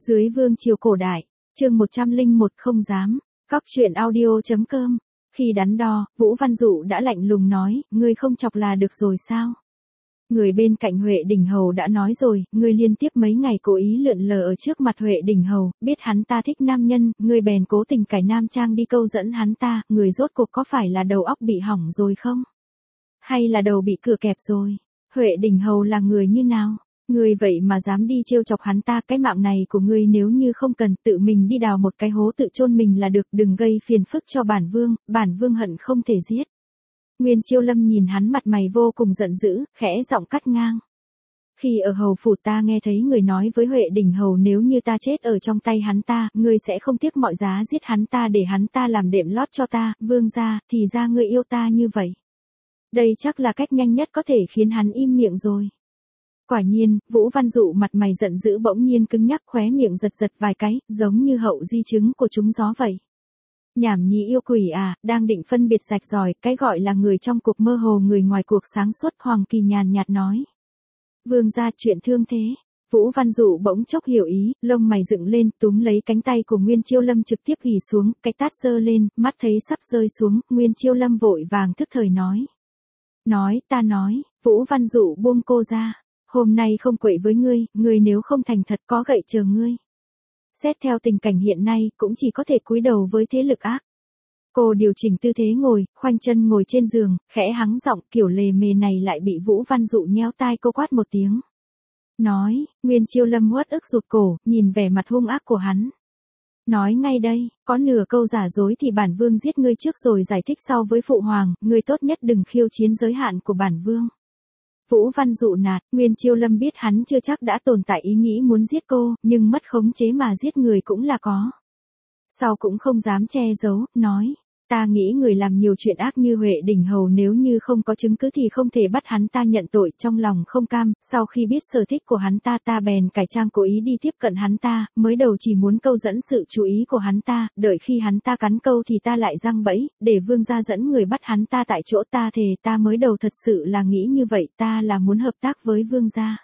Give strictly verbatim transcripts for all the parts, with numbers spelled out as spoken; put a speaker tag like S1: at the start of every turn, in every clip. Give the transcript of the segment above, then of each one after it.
S1: Dưới vương triều cổ đại, chương một trăm lẻ một không dám, Cóc truyện audio.com. Khi đắn đo, Vũ Văn Dụ đã lạnh lùng nói, ngươi không chọc là được rồi sao? Người bên cạnh Huệ Đình Hầu đã nói rồi, ngươi liên tiếp mấy ngày cố ý lượn lờ ở trước mặt Huệ Đình Hầu, biết hắn ta thích nam nhân, ngươi bèn cố tình cải nam trang đi câu dẫn hắn ta, người rốt cuộc có phải là đầu óc bị hỏng rồi không? Hay là đầu bị cửa kẹp rồi? Huệ Đình Hầu là người như nào? Ngươi vậy mà dám đi trêu chọc hắn ta, cái mạng này của ngươi nếu như không cần tự mình đi đào một cái hố tự chôn mình là được, đừng gây phiền phức cho bản vương, bản vương hận không thể giết. Nguyên Chiêu Lâm nhìn hắn mặt mày vô cùng giận dữ, khẽ giọng cắt ngang. Khi ở hầu phủ ta nghe thấy người nói với Huệ Đình Hầu nếu như ta chết ở trong tay hắn ta, ngươi sẽ không tiếc mọi giá giết hắn ta để hắn ta làm đệm lót cho ta, vương gia, thì ra ngươi yêu ta như vậy. Đây chắc là cách nhanh nhất có thể khiến hắn im miệng rồi. Quả nhiên, Vũ Văn Dụ mặt mày giận dữ bỗng nhiên cứng nhắc, khóe miệng giật giật vài cái, giống như hậu di chứng của trúng gió vậy. Nhảm nhí yêu quỷ à, đang định phân biệt rạch ròi, cái gọi là người trong cuộc mơ hồ người ngoài cuộc sáng suốt. Hoàng Kỳ nhàn nhạt nói. Vương gia, chuyện thương thế. Vũ Văn Dụ bỗng chốc hiểu ý, lông mày dựng lên, túm lấy cánh tay của Nguyên Chiêu Lâm trực tiếp ghì xuống, cái tát giơ lên, mắt thấy sắp rơi xuống, Nguyên Chiêu Lâm vội vàng thức thời nói. Nói, ta nói, Vũ Văn Dụ buông cô ra. Hôm nay không quậy với ngươi, ngươi nếu không thành thật có gậy chờ ngươi. Xét theo tình cảnh hiện nay, cũng chỉ có thể cúi đầu với thế lực ác. Cô điều chỉnh tư thế ngồi, khoanh chân ngồi trên giường, khẽ hắng giọng, kiểu lề mề này lại bị Vũ Văn Dụ nhéo tai cô quát một tiếng. Nói, Nguyên Chiêu Lâm uất ức rụt cổ, nhìn vẻ mặt hung ác của hắn. Nói ngay đây, có nửa câu giả dối thì bản vương giết ngươi trước rồi giải thích sau với phụ hoàng, ngươi tốt nhất đừng khiêu chiến giới hạn của bản vương. Vũ Văn Dụ nạt, Nguyên Chiêu Lâm biết hắn chưa chắc đã tồn tại ý nghĩ muốn giết cô, nhưng mất khống chế mà giết người cũng là có. Sau cũng không dám che giấu, nói, ta nghĩ người làm nhiều chuyện ác như Huệ Đình Hầu nếu như không có chứng cứ thì không thể bắt hắn ta nhận tội, trong lòng không cam, sau khi biết sở thích của hắn ta ta bèn cải trang cố ý đi tiếp cận hắn ta, mới đầu chỉ muốn câu dẫn sự chú ý của hắn ta, đợi khi hắn ta cắn câu thì ta lại giăng bẫy, để vương gia dẫn người bắt hắn ta tại chỗ ta thề ta mới đầu thật sự là nghĩ như vậy, ta là muốn hợp tác với vương gia.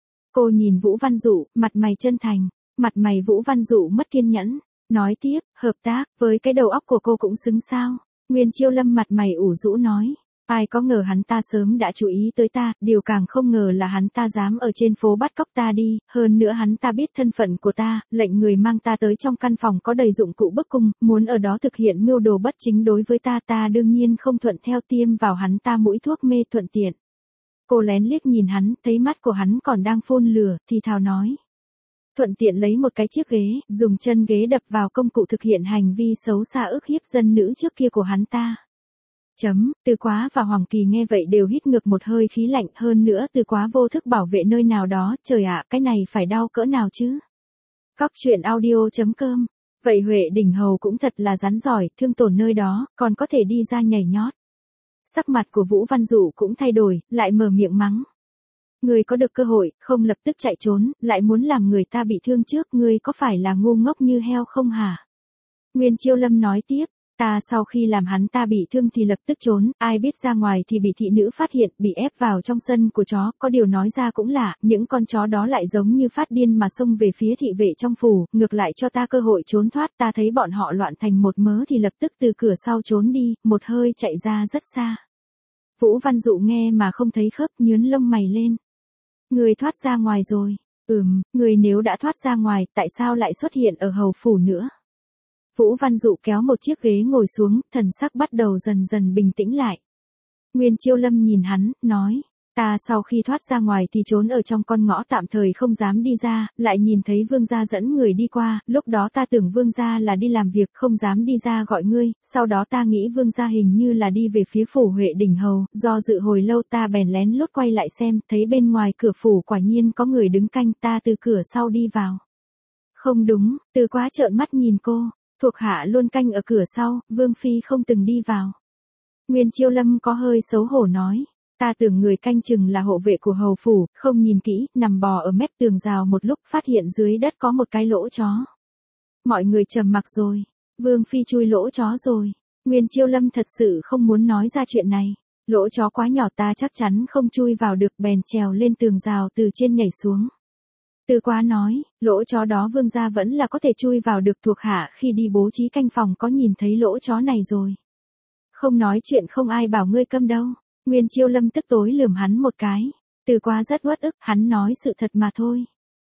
S1: Cô nhìn Vũ Văn Dụ, mặt mày chân thành, mặt mày Vũ Văn Dụ mất kiên nhẫn. Nói tiếp, hợp tác, với cái đầu óc của cô cũng xứng sao? Nguyên Chiêu Lâm mặt mày ủ rũ nói. Ai có ngờ hắn ta sớm đã chú ý tới ta, điều càng không ngờ là hắn ta dám ở trên phố bắt cóc ta đi, hơn nữa hắn ta biết thân phận của ta, lệnh người mang ta tới trong căn phòng có đầy dụng cụ bức cung, muốn ở đó thực hiện mưu đồ bất chính đối với ta, ta đương nhiên không thuận theo, tiêm vào hắn ta mũi thuốc mê thuận tiện. Cô lén liếc nhìn hắn, thấy mắt của hắn còn đang phun lửa, thì thào nói. Thuận tiện lấy một cái chiếc ghế, dùng chân ghế đập vào công cụ thực hiện hành vi xấu xa ức hiếp dân nữ trước kia của hắn ta. Chấm, Từ Quá và Hoàng Kỳ nghe vậy đều hít ngược một hơi khí lạnh, hơn nữa Từ Quá vô thức bảo vệ nơi nào đó, trời ạ, cái này phải đau cỡ nào chứ? Cóc truyện audio.com. Vậy Huệ Đình Hầu cũng thật là rắn giỏi, thương tổn nơi đó, còn có thể đi ra nhảy nhót. Sắc mặt của Vũ Văn Dụ cũng thay đổi, lại mở miệng mắng. Ngươi có được cơ hội, không lập tức chạy trốn, lại muốn làm người ta bị thương trước, ngươi có phải là ngu ngốc như heo không hả? Nguyên Chiêu Lâm nói tiếp, ta sau khi làm hắn ta bị thương thì lập tức trốn, ai biết ra ngoài thì bị thị nữ phát hiện, bị ép vào trong sân của chó, có điều nói ra cũng lạ, những con chó đó lại giống như phát điên mà xông về phía thị vệ trong phủ, ngược lại cho ta cơ hội trốn thoát, ta thấy bọn họ loạn thành một mớ thì lập tức từ cửa sau trốn đi, một hơi chạy ra rất xa. Vũ Văn Dụ nghe mà không thấy khớp, nhướng lông mày lên. Người thoát ra ngoài rồi. Ừm, người nếu đã thoát ra ngoài, tại sao lại xuất hiện ở hầu phủ nữa? Vũ Văn Dụ kéo một chiếc ghế ngồi xuống, thần sắc bắt đầu dần dần bình tĩnh lại. Nguyên Chiêu Lâm nhìn hắn, nói, ta sau khi thoát ra ngoài thì trốn ở trong con ngõ tạm thời không dám đi ra, lại nhìn thấy vương gia dẫn người đi qua, lúc đó ta tưởng vương gia là đi làm việc không dám đi ra gọi ngươi, sau đó ta nghĩ vương gia hình như là đi về phía phủ Huệ Đình Hầu, do dự hồi lâu ta bèn lén lút quay lại xem, thấy bên ngoài cửa phủ quả nhiên có người đứng canh, ta từ cửa sau đi vào. Không đúng, Từ Quá trợn mắt nhìn cô, thuộc hạ luôn canh ở cửa sau, vương phi không từng đi vào. Nguyên Chiêu Lâm có hơi xấu hổ nói. Ta tưởng người canh chừng là hộ vệ của hầu phủ, không nhìn kỹ, nằm bò ở mép tường rào một lúc phát hiện dưới đất có một cái lỗ chó. Mọi người trầm mặc rồi, vương phi chui lỗ chó rồi. Nguyên Chiêu Lâm thật sự không muốn nói ra chuyện này. Lỗ chó quá nhỏ ta chắc chắn không chui vào được, bèn trèo lên tường rào từ trên nhảy xuống. Từ Quá nói, lỗ chó đó vương gia vẫn là có thể chui vào được, thuộc hạ khi đi bố trí canh phòng có nhìn thấy lỗ chó này rồi. Không nói chuyện không ai bảo ngươi câm đâu. Nguyên Chiêu Lâm tức tối lườm hắn một cái. Từ Quá rất uất ức, hắn nói sự thật mà thôi.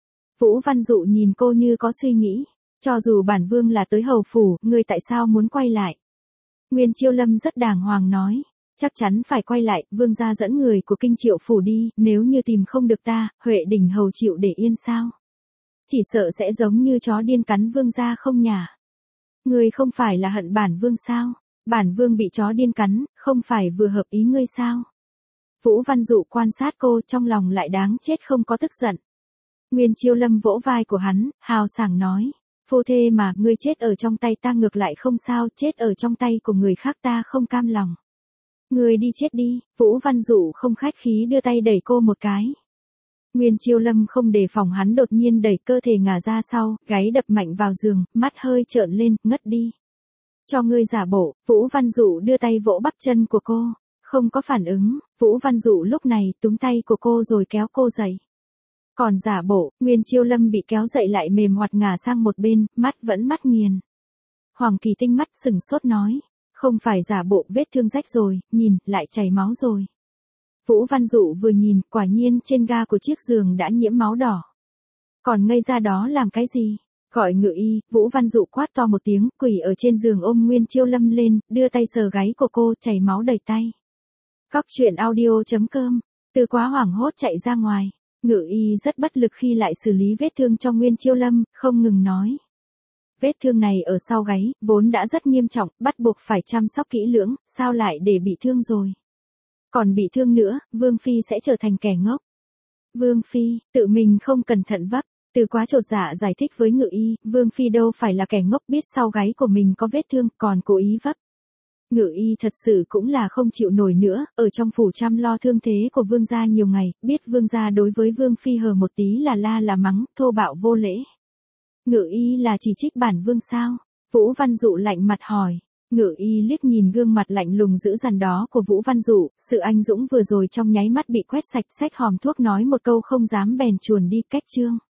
S1: Vũ Văn Dụ nhìn cô như có suy nghĩ. Cho dù bản vương là tới hầu phủ, ngươi tại sao muốn quay lại? Nguyên Chiêu Lâm rất đàng hoàng nói. Chắc chắn phải quay lại, vương gia dẫn người của Kinh Triệu phủ đi, nếu như tìm không được ta, Huệ Đình hầu chịu để yên sao? Chỉ sợ sẽ giống như chó điên cắn vương gia không nhả. Ngươi không phải là hận bản vương sao? Bản vương bị chó điên cắn, không phải vừa hợp ý ngươi sao? Vũ Văn Dụ quan sát cô, trong lòng lại đáng chết không có tức giận. Nguyên Chiêu Lâm vỗ vai của hắn, hào sảng nói. Phu thê mà, ngươi chết ở trong tay ta ngược lại không sao, chết ở trong tay của người khác ta không cam lòng. Ngươi đi chết đi. Vũ Văn Dụ không khách khí đưa tay đẩy cô một cái. Nguyên Chiêu Lâm không đề phòng hắn đột nhiên đẩy cơ thể ngả ra sau, gáy đập mạnh vào giường, mắt hơi trợn lên, ngất đi. Cho ngươi giả bộ. Vũ Văn Dụ đưa tay vỗ bắp chân của cô. Không có phản ứng, Vũ Văn Dụ lúc này túm tay của cô rồi kéo cô dậy. Còn giả bộ, Nguyên Chiêu Lâm bị kéo dậy lại mềm hoạt ngả sang một bên, mắt vẫn mắt nghiền. Hoàng Kỳ Tinh mắt sừng sốt nói. Không phải giả bộ, vết thương rách rồi, nhìn, lại chảy máu rồi. Vũ Văn Dụ vừa nhìn, quả nhiên trên ga của chiếc giường đã nhiễm máu đỏ. Còn ngây ra đó làm cái gì? Gọi ngự y. Vũ Văn Dụ quát to một tiếng, quỳ ở trên giường ôm Nguyên Chiêu Lâm lên, đưa tay sờ gáy của cô, chảy máu đầy tay. Cóc truyện audio chấm com. Từ Quá hoảng hốt chạy ra ngoài. Ngự y rất bất lực khi lại xử lý vết thương cho Nguyên Chiêu Lâm, không ngừng nói. Vết thương này ở sau gáy, vốn đã rất nghiêm trọng, bắt buộc phải chăm sóc kỹ lưỡng, sao lại để bị thương rồi. Còn bị thương nữa, Vương Phi sẽ trở thành kẻ ngốc. Vương Phi, tự mình không cẩn thận vấp. Từ Quá chột dạ giải thích với ngự y, Vương Phi đâu phải là kẻ ngốc, biết sau gáy của mình có vết thương, còn cố ý vấp. Ngự y thật sự cũng là không chịu nổi nữa, ở trong phủ chăm lo thương thế của vương gia nhiều ngày, biết vương gia đối với Vương Phi hờ một tí là la là mắng, thô bạo vô lễ. Ngự y là chỉ trích bản vương sao? Vũ Văn Dụ lạnh mặt hỏi. Ngự y liếc nhìn gương mặt lạnh lùng dữ dằn đó của Vũ Văn Dụ, sự anh dũng vừa rồi trong nháy mắt bị quét sạch, xách hòm thuốc nói một câu không dám bèn chuồn đi, cách chương.